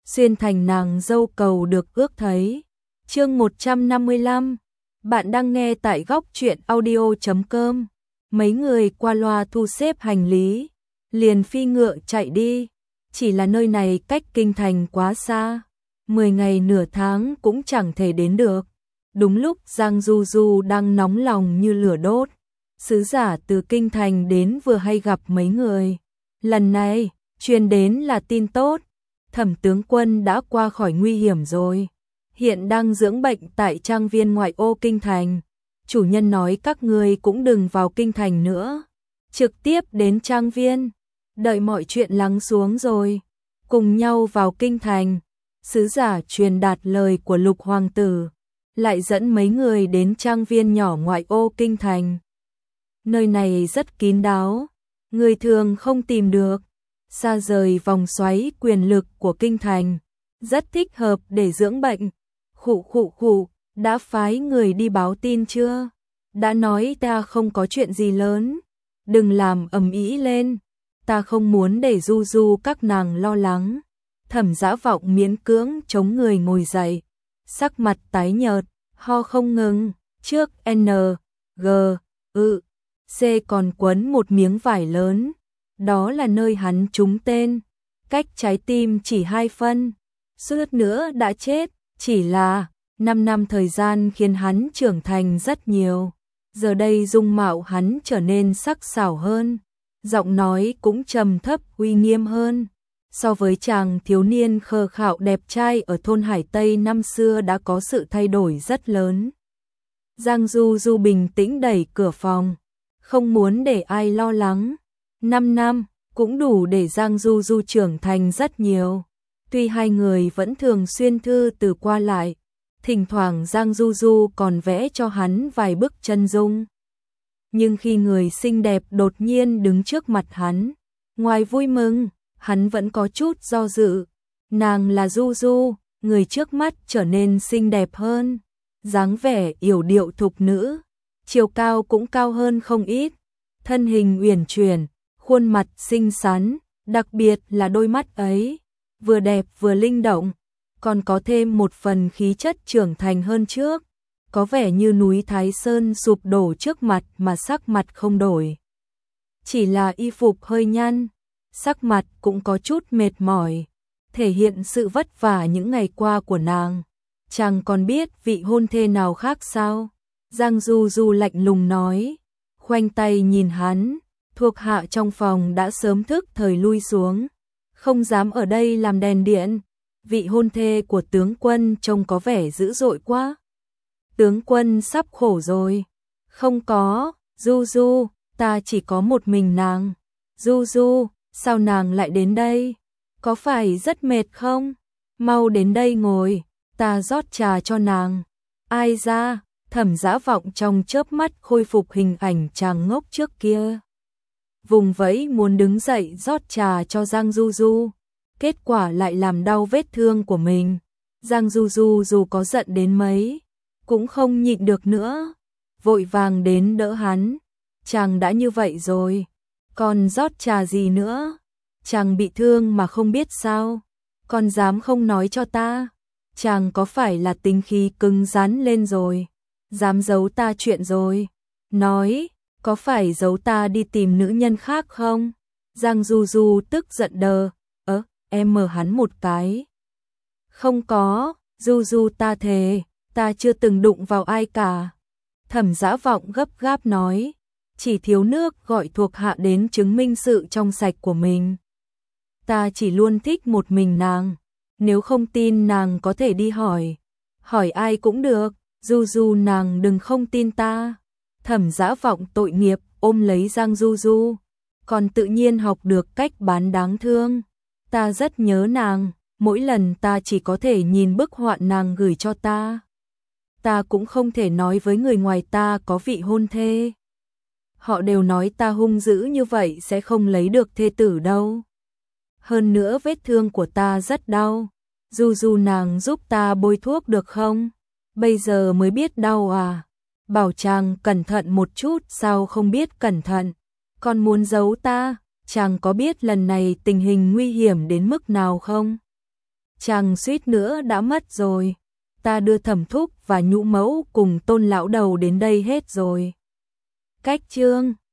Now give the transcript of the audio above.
xuyên thành nàng dâu cầu được ước thấy. Chương 155. Bạn đang nghe tại góc truyện audio.com. Mấy người qua loa thu xếp hành lý, liền phi ngựa chạy đi. Chỉ là nơi này cách kinh thành quá xa, 10 ngày nửa tháng cũng chẳng thể đến được. Đúng lúc Giang Du Du đang nóng lòng như lửa đốt, sứ giả từ kinh thành đến vừa hay gặp mấy người. Lần này, truyền đến là tin tốt, Thẩm tướng quân đã qua khỏi nguy hiểm rồi, hiện đang dưỡng bệnh tại trang viên ngoại ô kinh thành. Chủ nhân nói các ngươi cũng đừng vào kinh thành nữa, trực tiếp đến trang viên, đợi mọi chuyện lắng xuống rồi, cùng nhau vào kinh thành. Sứ giả truyền đạt lời của Lục hoàng tử, lại dẫn mấy người đến trang viên nhỏ ngoại ô kinh thành. Nơi này rất kín đáo, người thường không tìm được, xa rời vòng xoáy quyền lực của kinh thành, rất thích hợp để dưỡng bệnh. Khụ, đã phái người đi báo tin chưa? Đã nói ta không có chuyện gì lớn, đừng làm ầm ĩ lên, ta không muốn để Du Du các nàng lo lắng. Thẩm Dã Vọng miễn cưỡng chống người ngồi dậy, sắc mặt tái nhợt, ho không ngừng, trước N, G, C còn quấn một miếng vải lớn, đó là nơi hắn trúng tên, cách trái tim chỉ 2 phân, suýt nữa đã chết. Chỉ là 5 năm thời gian khiến hắn trưởng thành rất nhiều, giờ đây dung mạo hắn trở nên sắc sảo hơn, giọng nói cũng trầm thấp uy nghiêm hơn. So với chàng thiếu niên khờ khạo đẹp trai ở thôn Hải Tây năm xưa đã có sự thay đổi rất lớn. Giang Du Du bình tĩnh đẩy cửa phòng, không muốn để ai lo lắng. 5 năm cũng đủ để Giang Du Du trưởng thành rất nhiều. Tuy hai người vẫn thường xuyên thư từ qua lại, thỉnh thoảng Giang Du Du còn vẽ cho hắn vài bức chân dung. Nhưng khi người xinh đẹp đột nhiên đứng trước mặt hắn, ngoài vui mừng, hắn vẫn có chút do dự. Nàng là Du Du, người trước mắt trở nên xinh đẹp hơn, dáng vẻ yểu điệu thục nữ, chiều cao cũng cao hơn không ít, thân hình uyển chuyển, khuôn mặt xinh xắn, đặc biệt là đôi mắt ấy, vừa đẹp vừa linh động, còn có thêm một phần khí chất trưởng thành hơn trước, có vẻ như núi Thái Sơn sụp đổ trước mặt mà sắc mặt không đổi. Chỉ là y phục hơi nhăn, sắc mặt cũng có chút mệt mỏi, thể hiện sự vất vả những ngày qua của nàng. Chàng còn biết vị hôn thê nào khác sao? Giang Du Du lạnh lùng nói, khoanh tay nhìn hắn, thuộc hạ trong phòng đã sớm thức thời lui xuống, không dám ở đây làm đèn điện. Vị hôn thê của tướng quân trông có vẻ dữ dội quá. Tướng quân sắp khổ rồi. Không có, Du Du, ta chỉ có một mình nàng. Du Du, sao nàng lại đến đây? Có phải rất mệt không? Mau đến đây ngồi, ta rót trà cho nàng. Ai ra? Thẩm Dã Vọng trong chớp mắt khôi phục hình ảnh chàng ngốc trước kia. Vùng vẫy muốn đứng dậy rót trà cho Giang Du Du, kết quả lại làm đau vết thương của mình. Giang Du Du dù có giận đến mấy, cũng không nhịn được nữa, vội vàng đến đỡ hắn. Chàng đã như vậy rồi, còn rót trà gì nữa? Chàng bị thương mà không biết sao, còn dám không nói cho ta? Chàng có phải là tính khí cứng rắn lên rồi, dám giấu ta chuyện rồi? Nói, có phải giấu ta đi tìm nữ nhân khác không? Giang Du Du tức giận đờ, em mở hắn một cái. Không có, Du Du ta thề, ta chưa từng đụng vào ai cả. Thẩm Dã Vọng gấp gáp nói, chỉ thiếu nước gọi thuộc hạ đến chứng minh sự trong sạch của mình. Ta chỉ luôn thích một mình nàng, nếu không tin nàng có thể đi hỏi ai cũng được, Du Du nàng đừng không tin ta. Thẩm Dã Vọng tội nghiệp ôm lấy Giang Du Du, còn tự nhiên học được cách bán đáng thương. Ta rất nhớ nàng, mỗi lần ta chỉ có thể nhìn bức họa nàng gửi cho ta. Ta cũng không thể nói với người ngoài ta có vị hôn thê. Họ đều nói ta hung dữ như vậy sẽ không lấy được thê tử đâu. Hơn nữa vết thương của ta rất đau. Du Du nàng giúp ta bôi thuốc được không? Bây giờ mới biết đau à? Bảo chàng cẩn thận một chút sao không biết cẩn thận, còn muốn giấu ta, chàng có biết lần này tình hình nguy hiểm đến mức nào không? chàng suýt nữa đã mất rồi. Ta đưa Thẩm thúc và Nhũ mẫu cùng Tôn lão đầu đến đây hết rồi. Cách chương